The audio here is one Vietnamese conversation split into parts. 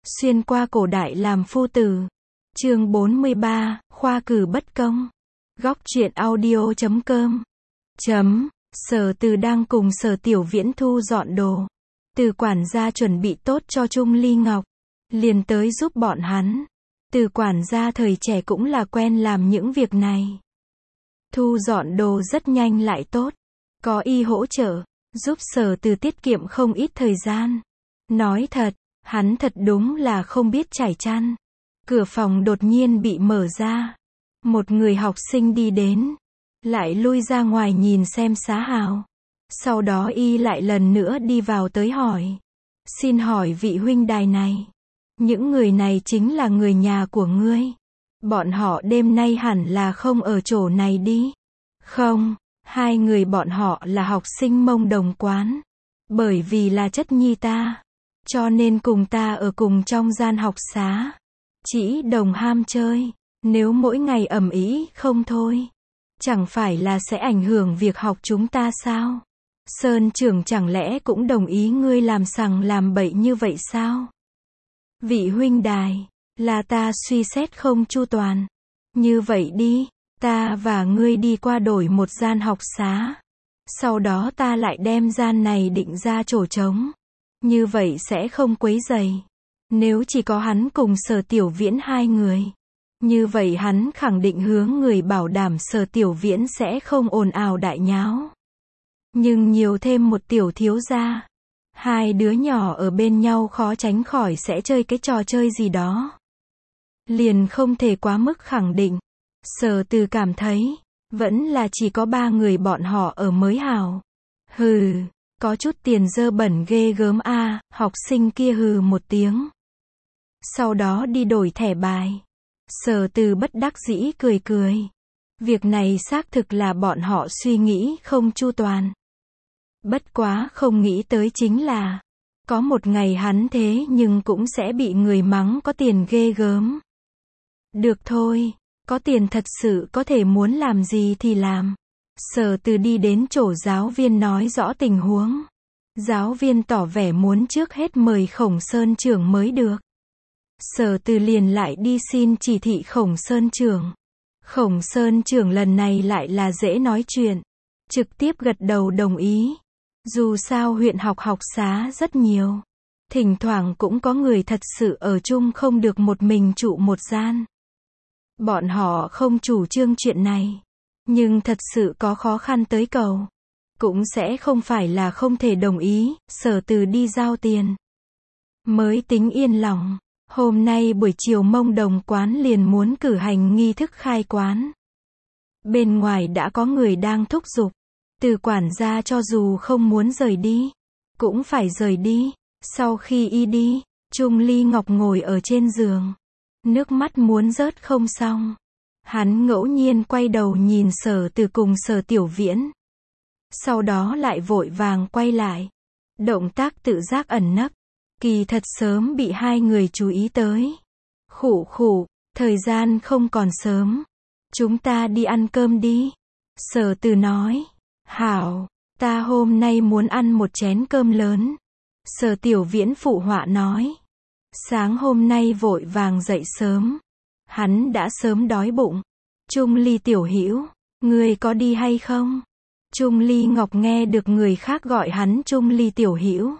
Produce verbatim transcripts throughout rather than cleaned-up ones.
Xuyên qua cổ đại làm phu tử. Chương bốn mươi ba, khoa cử bất công. Góc truyện audio chấm com. Chấm. Sở Từ đang cùng Sở Tiểu Viễn thu dọn đồ. Từ quản gia chuẩn bị tốt cho Trung Ly Ngọc, liền tới giúp bọn hắn. Từ quản gia thời trẻ cũng là quen làm những việc này. Thu dọn đồ rất nhanh lại tốt. Có y hỗ trợ, giúp Sở Từ tiết kiệm không ít thời gian. Nói thật, hắn thật đúng là không biết trải chăn. Cửa phòng đột nhiên bị mở ra. Một người học sinh đi đến, lại lui ra ngoài nhìn xem Xá Hào. Sau đó y lại lần nữa đi vào tới hỏi. Xin hỏi vị huynh đài này, những người này chính là người nhà của ngươi. Bọn họ đêm nay hẳn là không ở chỗ này đi. Không, hai người bọn họ là học sinh Mông Đồng quán. Bởi vì là chất nhi ta, cho nên cùng ta ở cùng trong gian học xá. Chỉ đồng ham chơi, nếu mỗi ngày ầm ĩ không thôi, chẳng phải là sẽ ảnh hưởng việc học chúng ta sao? Sơn trưởng chẳng lẽ cũng đồng ý ngươi làm sằng làm bậy như vậy sao? Vị huynh đài, là ta suy xét không chu toàn. Như vậy đi, ta và ngươi đi qua đổi một gian học xá. Sau đó ta lại đem gian này định ra chỗ trống. Như vậy sẽ không quấy rầy. Nếu chỉ có hắn cùng Sở Tiểu Viễn hai người, như vậy hắn khẳng định hướng người bảo đảm Sở Tiểu Viễn sẽ không ồn ào đại nháo. Nhưng nhiều thêm một tiểu thiếu gia, hai đứa nhỏ ở bên nhau khó tránh khỏi sẽ chơi cái trò chơi gì đó. Liền không thể quá mức khẳng định. Sở Từ cảm thấy, vẫn là chỉ có ba người bọn họ ở mới hào. Hừ, có chút tiền dơ bẩn ghê gớm a, à, học sinh kia hừ một tiếng. Sau đó đi đổi thẻ bài. Sở Từ bất đắc dĩ cười cười. Việc này xác thực là bọn họ suy nghĩ không chu toàn. Bất quá không nghĩ tới chính là, có một ngày hắn thế nhưng cũng sẽ bị người mắng có tiền ghê gớm. Được thôi, có tiền thật sự có thể muốn làm gì thì làm. Sở Từ đi đến chỗ giáo viên nói rõ tình huống. Giáo viên tỏ vẻ muốn trước hết mời Khổng Sơn trưởng mới được. Sở Từ liền lại đi xin chỉ thị Khổng Sơn trưởng. Khổng Sơn trưởng lần này lại là dễ nói chuyện, trực tiếp gật đầu đồng ý. Dù sao huyện học học xá rất nhiều, thỉnh thoảng cũng có người thật sự ở chung không được một mình trụ một gian. Bọn họ không chủ trương chuyện này, nhưng thật sự có khó khăn tới cầu, cũng sẽ không phải là không thể đồng ý. Sở Từ đi giao tiền, mới tính yên lòng. Hôm nay buổi chiều Mông Đồng quán liền muốn cử hành nghi thức khai quán. Bên ngoài đã có người đang thúc giục. Từ quản gia cho dù không muốn rời đi, cũng phải rời đi. Sau khi y đi, Trung Ly Ngọc ngồi ở trên giường, nước mắt muốn rớt không xong. Hắn ngẫu nhiên quay đầu nhìn Sở Từ cùng Sở Tiểu Viễn, sau đó lại vội vàng quay lại. Động tác tự giác ẩn nấp, kỳ thật sớm bị hai người chú ý tới. Khụ khụ, thời gian không còn sớm, chúng ta đi ăn cơm đi. Sở Từ nói. Hảo, ta hôm nay muốn ăn một chén cơm lớn. Sở Tiểu Viễn phụ họa nói. Sáng hôm nay vội vàng dậy sớm, hắn đã sớm đói bụng. Trung Ly tiểu hữu, ngươi có đi hay không? Trung Ly Ngọc nghe được người khác gọi hắn Trung Ly tiểu hữu,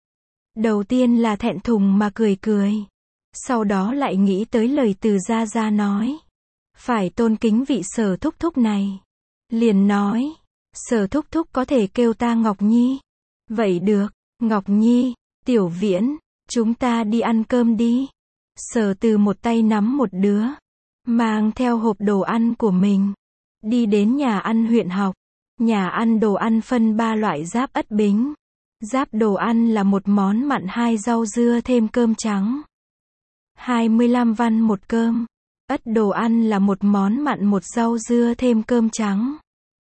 đầu tiên là thẹn thùng mà cười cười, sau đó lại nghĩ tới lời từ gia gia nói, phải tôn kính vị Sở thúc thúc này. Liền nói, Sở thúc thúc có thể kêu ta Ngọc Nhi. Vậy được, Ngọc Nhi, Tiểu Viễn, chúng ta đi ăn cơm đi. Sở Từ một tay nắm một đứa, mang theo hộp đồ ăn của mình, đi đến nhà ăn huyện học. Nhà ăn đồ ăn phân ba loại giáp ất bính. Giáp đồ ăn là một món mặn hai rau dưa thêm cơm trắng, hai mươi lăm văn một cơm. Ất đồ ăn là một món mặn một rau dưa thêm cơm trắng,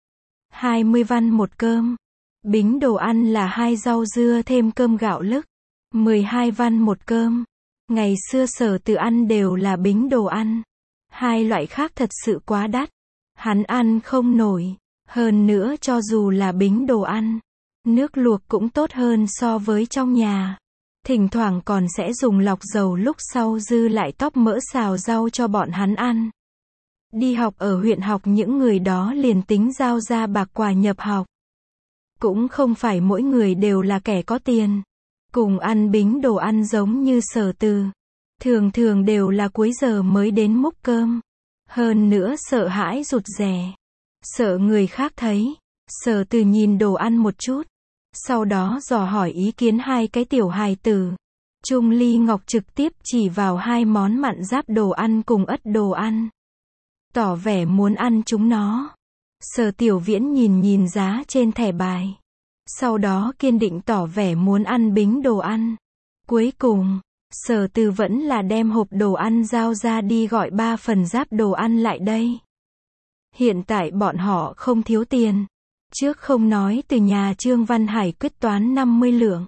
hai mươi văn một cơm. Bính đồ ăn là hai rau dưa thêm cơm gạo lứt, mười hai văn một cơm. Ngày xưa Sở Từ ăn đều là bính đồ ăn. Hai loại khác thật sự quá đắt, hắn ăn không nổi. Hơn nữa cho dù là bính đồ ăn, nước luộc cũng tốt hơn so với trong nhà. Thỉnh thoảng còn sẽ dùng lọc dầu lúc sau dư lại tóp mỡ xào rau cho bọn hắn ăn. Đi học ở huyện học những người đó liền tính giao ra bạc quà nhập học. Cũng không phải mỗi người đều là kẻ có tiền. Cùng ăn bính đồ ăn giống như Sở Từ. Thường thường đều là cuối giờ mới đến múc cơm. Hơn nữa sợ hãi rụt rè. Sợ người khác thấy. Sở Từ nhìn đồ ăn một chút. Sau đó dò hỏi ý kiến hai cái tiểu hài tử. Trung Ly Ngọc trực tiếp chỉ vào hai món mặn giáp đồ ăn cùng ớt đồ ăn. Tỏ vẻ muốn ăn chúng nó. Sở Tiểu Viễn nhìn nhìn giá trên thẻ bài. Sau đó kiên định tỏ vẻ muốn ăn bính đồ ăn. Cuối cùng, Sở Từ vẫn là đem hộp đồ ăn giao ra đi gọi ba phần giáp đồ ăn lại đây. Hiện tại bọn họ không thiếu tiền. Trước không nói từ nhà Trương Văn Hải quyết toán năm mươi lượng.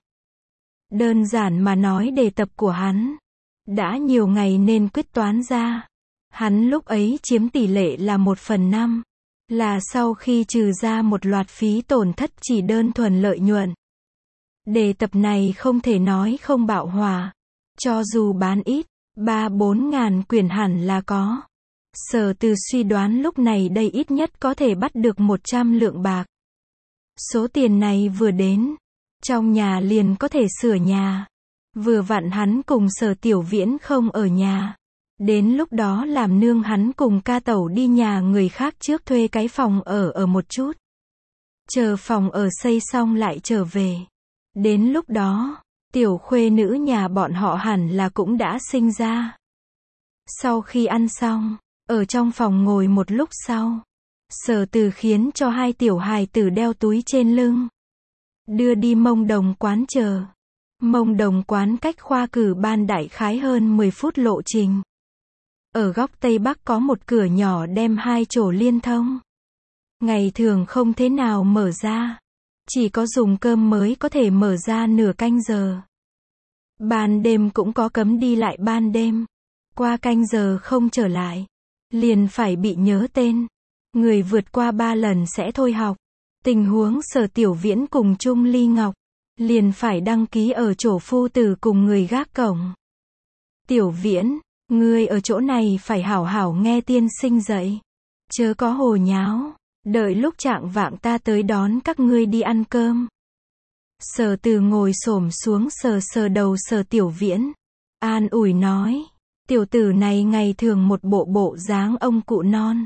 Đơn giản mà nói đề tập của hắn. Đã nhiều ngày nên quyết toán ra. Hắn lúc ấy chiếm tỷ lệ là một phần năm. Là sau khi trừ ra một loạt phí tổn thất chỉ đơn thuần lợi nhuận. Đề tập này không thể nói không bạo hòa. Cho dù bán ít, ba bốn ngàn quyển hẳn là có. Sở Từ suy đoán lúc này đây ít nhất có thể bắt được một trăm lượng bạc. Số tiền này vừa đến, trong nhà liền có thể sửa nhà. Vừa vặn hắn cùng Sở Tiểu Viễn không ở nhà. Đến lúc đó làm nương hắn cùng ca tẩu đi nhà người khác trước thuê cái phòng ở ở một chút. Chờ phòng ở xây xong lại trở về. Đến lúc đó, tiểu khuê nữ nhà bọn họ hẳn là cũng đã sinh ra. Sau khi ăn xong, ở trong phòng ngồi một lúc sau, Sở Từ khiến cho hai tiểu hài tử đeo túi trên lưng. Đưa đi Mông Đồng quán chờ. Mông Đồng quán cách khoa cử ban đại khái hơn mười phút lộ trình. Ở góc Tây Bắc có một cửa nhỏ đem hai chỗ liên thông. Ngày thường không thế nào mở ra. Chỉ có dùng cơm mới có thể mở ra nửa canh giờ. Ban đêm cũng có cấm đi lại ban đêm. Qua canh giờ không trở lại. Liền phải bị nhớ tên. Người vượt qua ba lần sẽ thôi học. Tình huống Sở Tiểu Viễn cùng Trung Ly Ngọc. Liền phải đăng ký ở chỗ phu tử cùng người gác cổng. Tiểu Viễn, ngươi ở chỗ này phải hảo hảo nghe tiên sinh dạy. Chớ có hồ nháo. Đợi lúc trạng vạng ta tới đón các ngươi đi ăn cơm. Sở Từ ngồi xổm xuống sờ sờ đầu Sở Tiểu Viễn. An ủi nói. Tiểu tử này ngày thường một bộ bộ dáng ông cụ non.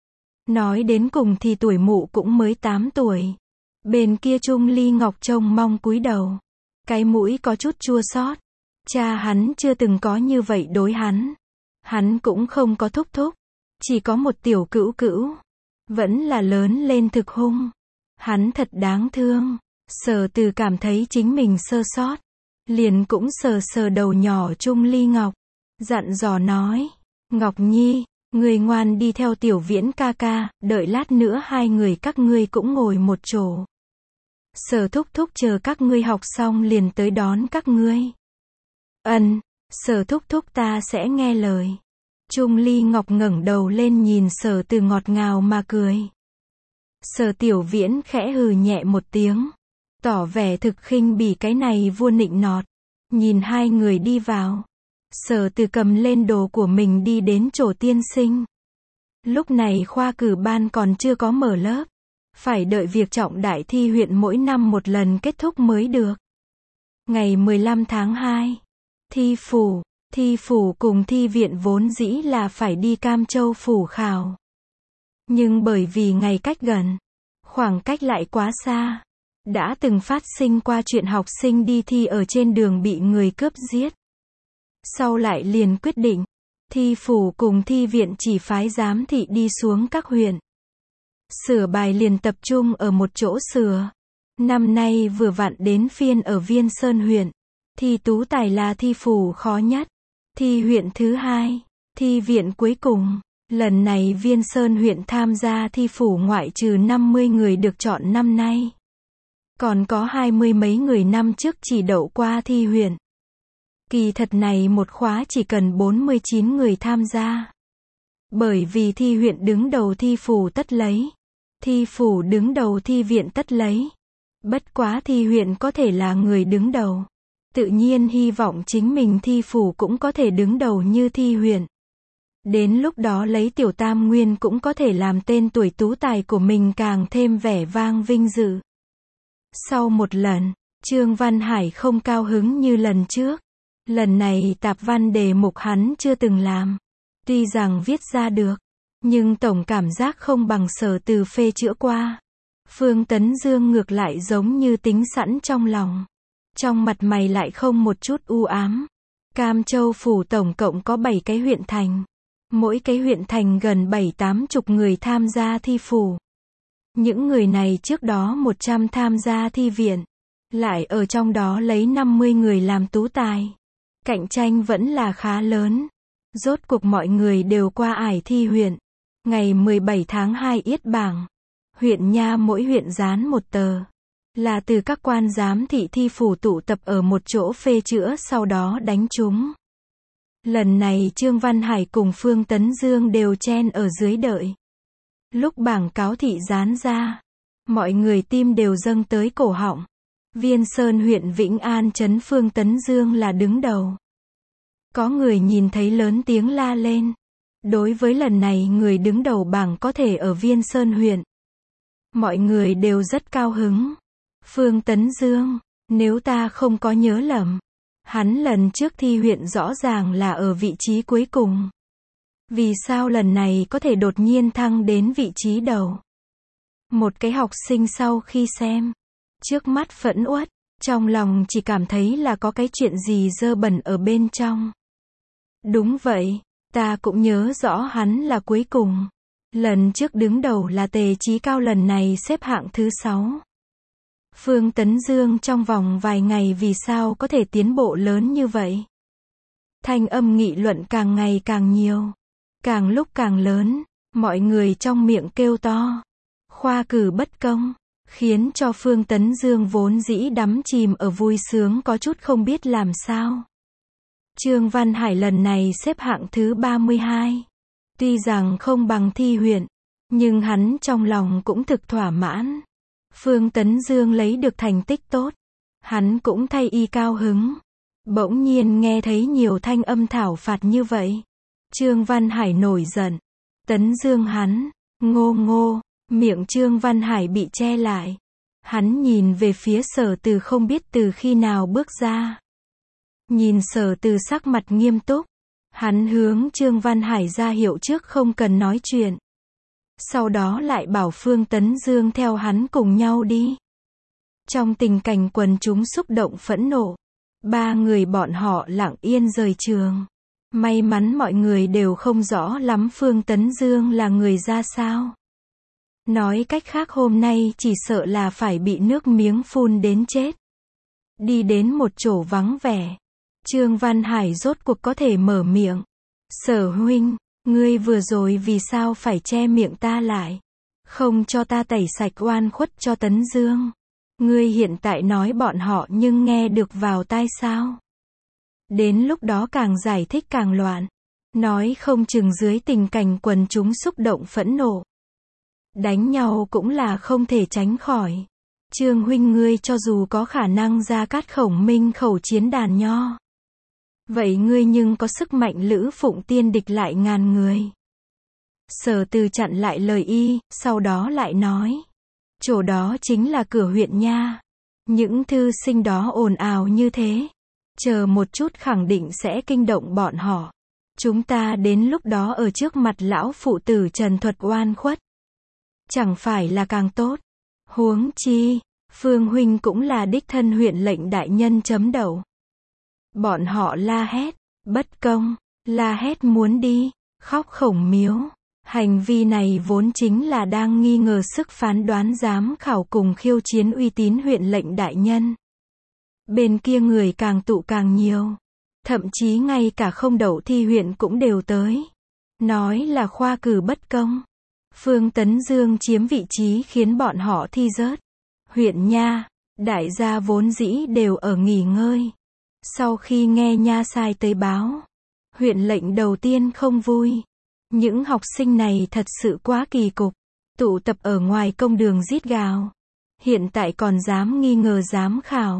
Nói đến cùng thì tuổi mụ cũng mới tám tuổi. Bên kia Trung Ly Ngọc trông mong cúi đầu. Cái mũi có chút chua xót. Cha hắn chưa từng có như vậy đối hắn. Hắn cũng không có thúc thúc. Chỉ có một tiểu cữu cữu. Vẫn là lớn lên thực hung. Hắn thật đáng thương. Sở Từ cảm thấy chính mình sơ sót. Liền cũng sờ sờ đầu nhỏ Trung Ly Ngọc. Dặn dò nói. Ngọc Nhi, người ngoan đi theo Tiểu Viễn ca ca. Đợi lát nữa hai người các ngươi cũng ngồi một chỗ. Sở thúc thúc chờ các ngươi học xong liền tới đón các ngươi. Ân, Sở thúc thúc ta sẽ nghe lời. Trung Ly Ngọc ngẩng đầu lên nhìn Sở Từ ngọt ngào mà cười. Sở Tiểu Viễn khẽ hừ nhẹ một tiếng. Tỏ vẻ thực khinh bỉ cái này vua nịnh nọt. Nhìn hai người đi vào. Sở Từ cầm lên đồ của mình đi đến chỗ tiên sinh. Lúc này khoa cử ban còn chưa có mở lớp. Phải đợi việc trọng đại thi huyện mỗi năm một lần kết thúc mới được. Ngày mười lăm tháng hai. Thi phủ. Thi phủ cùng thi viện vốn dĩ là phải đi Cam Châu phủ khảo. Nhưng bởi vì ngày cách gần, khoảng cách lại quá xa. Đã từng phát sinh qua chuyện học sinh đi thi ở trên đường bị người cướp giết. Sau lại liền quyết định, thi phủ cùng thi viện chỉ phái giám thị đi xuống các huyện. Sửa bài liền tập trung ở một chỗ sửa. Năm nay vừa vặn đến phiên ở Viên Sơn huyện. Thi tú tài là thi phủ khó nhất. Thi huyện thứ hai. Thi viện cuối cùng. Lần này Viên Sơn huyện tham gia thi phủ ngoại trừ năm mươi người được chọn năm nay. Còn có hai mươi mấy người năm trước chỉ đậu qua thi huyện. Kỳ thật này một khóa chỉ cần bốn mươi chín người tham gia. Bởi vì thi huyện đứng đầu thi phủ tất lấy. Thi phủ đứng đầu thi viện tất lấy. Bất quá thi huyện có thể là người đứng đầu. Tự nhiên hy vọng chính mình thi phủ cũng có thể đứng đầu như thi huyện. Đến lúc đó lấy tiểu tam nguyên cũng có thể làm tên tuổi tú tài của mình càng thêm vẻ vang vinh dự. Sau một lần, Trương Văn Hải không cao hứng như lần trước. Lần này tạp văn đề mục hắn chưa từng làm. Tuy rằng viết ra được, nhưng tổng cảm giác không bằng Sở Từ phê chữa qua. Phương Tấn Dương ngược lại giống như tính sẵn trong lòng. Trong mặt mày lại không một chút u ám. Cam Châu phủ tổng cộng có bảy cái huyện thành. Mỗi cái huyện thành gần bảy tám chục người tham gia thi phủ. Những người này trước đó một trăm tham gia thi viện. Lại ở trong đó lấy năm mươi người làm tú tài. Cạnh tranh vẫn là khá lớn. Rốt cuộc mọi người đều qua ải thi huyện. Ngày mười bảy tháng hai yết bảng. Huyện nha mỗi huyện dán một tờ. Là từ các quan giám thị thi phủ tụ tập ở một chỗ phê chữa sau đó đánh chúng. Lần này Trương Văn Hải cùng Phương Tấn Dương đều chen ở dưới đợi. Lúc bảng cáo thị dán ra, mọi người tim đều dâng tới cổ họng. Viên Sơn huyện Vĩnh An trấn Phương Tấn Dương là đứng đầu. Có người nhìn thấy lớn tiếng la lên. Đối với lần này người đứng đầu bảng có thể ở Viên Sơn huyện. Mọi người đều rất cao hứng. Phương Tấn Dương, nếu ta không có nhớ lầm, hắn lần trước thi huyện rõ ràng là ở vị trí cuối cùng. Vì sao lần này có thể đột nhiên thăng đến vị trí đầu? Một cái học sinh sau khi xem, trước mắt phẫn uất, trong lòng chỉ cảm thấy là có cái chuyện gì dơ bẩn ở bên trong. Đúng vậy, ta cũng nhớ rõ hắn là cuối cùng. Lần trước đứng đầu là Tề Chí Cao, lần này xếp hạng thứ sáu. Phương Tấn Dương trong vòng vài ngày vì sao có thể tiến bộ lớn như vậy? Thanh âm nghị luận càng ngày càng nhiều. Càng lúc càng lớn, mọi người trong miệng kêu to. Khoa cử bất công, khiến cho Phương Tấn Dương vốn dĩ đắm chìm ở vui sướng có chút không biết làm sao. Trương Văn Hải lần này xếp hạng thứ ba mươi hai. Tuy rằng không bằng thi huyện, nhưng hắn trong lòng cũng thực thỏa mãn. Phương Tấn Dương lấy được thành tích tốt, hắn cũng thay y cao hứng. Bỗng nhiên nghe thấy nhiều thanh âm thảo phạt như vậy. Trương Văn Hải nổi giận. Tấn Dương hắn, ngô ngô, miệng Trương Văn Hải bị che lại. Hắn nhìn về phía Sở Từ không biết từ khi nào bước ra. Nhìn Sở Từ sắc mặt nghiêm túc. Hắn hướng Trương Văn Hải ra hiệu trước không cần nói chuyện. Sau đó lại bảo Phương Tấn Dương theo hắn cùng nhau đi. Trong tình cảnh quần chúng xúc động phẫn nộ, ba người bọn họ lặng yên rời trường. May mắn mọi người đều không rõ lắm Phương Tấn Dương là người ra sao. Nói cách khác hôm nay chỉ sợ là phải bị nước miếng phun đến chết. Đi đến một chỗ vắng vẻ, Trương Văn Hải rốt cuộc có thể mở miệng. Sở huynh, ngươi vừa rồi vì sao phải che miệng ta lại? Không cho ta tẩy sạch oan khuất cho Tấn Dương. Ngươi hiện tại nói bọn họ nhưng nghe được vào tai sao? Đến lúc đó càng giải thích càng loạn. Nói không chừng dưới tình cảnh quần chúng xúc động phẫn nộ. Đánh nhau cũng là không thể tránh khỏi. Trương huynh ngươi cho dù có khả năng ra cát khổng minh khẩu chiến đàn nho. Vậy ngươi nhưng có sức mạnh Lữ Phụng Tiên địch lại ngàn người. Sở Từ chặn lại lời y, sau đó lại nói. Chỗ đó chính là cửa huyện nha. Những thư sinh đó ồn ào như thế. Chờ một chút khẳng định sẽ kinh động bọn họ. Chúng ta đến lúc đó ở trước mặt lão phụ tử trần thuật oan khuất. Chẳng phải là càng tốt. Huống chi, Phương huynh cũng là đích thân huyện lệnh đại nhân chấm đầu. Bọn họ la hét, bất công, la hét muốn đi, khóc khổng miếu. Hành vi này vốn chính là đang nghi ngờ sức phán đoán giám khảo cùng khiêu chiến uy tín huyện lệnh đại nhân. Bên kia người càng tụ càng nhiều. Thậm chí ngay cả không đậu thi huyện cũng đều tới. Nói là khoa cử bất công. Phương Tấn Dương chiếm vị trí khiến bọn họ thi rớt. Huyện nha, đại gia vốn dĩ đều ở nghỉ ngơi. Sau khi nghe nha sai tới báo, huyện lệnh đầu tiên không vui. Những học sinh này thật sự quá kỳ cục. Tụ tập ở ngoài công đường rít gào. Hiện tại còn dám nghi ngờ giám khảo.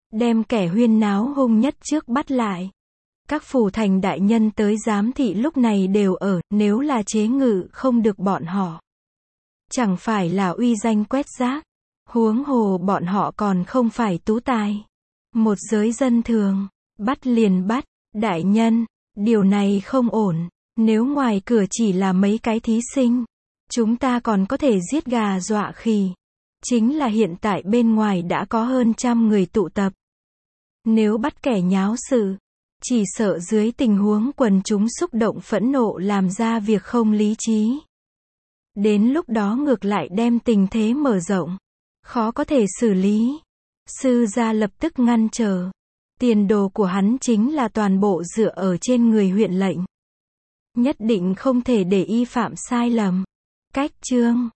đem kẻ huyên náo hung nhất trước bắt lại. Các phủ thành đại nhân tới giám thị lúc này đều ở, nếu là chế ngự không được bọn họ. Chẳng phải là uy danh quét rác. Huống hồ bọn họ còn không phải tú tài. Một giới dân thường, bắt liền bắt, đại nhân, điều này không ổn. Nếu ngoài cửa chỉ là mấy cái thí sinh, chúng ta còn có thể giết gà dọa khỉ. Chính là hiện tại bên ngoài đã có hơn trăm người tụ tập. Nếu bắt kẻ nháo sự, chỉ sợ dưới tình huống quần chúng xúc động phẫn nộ làm ra việc không lý trí. Đến lúc đó ngược lại đem tình thế mở rộng, khó có thể xử lý. Sư gia lập tức ngăn trở. Tiền đồ của hắn chính là toàn bộ dựa ở trên người huyện lệnh. Nhất định không thể để y phạm sai lầm. Cách chương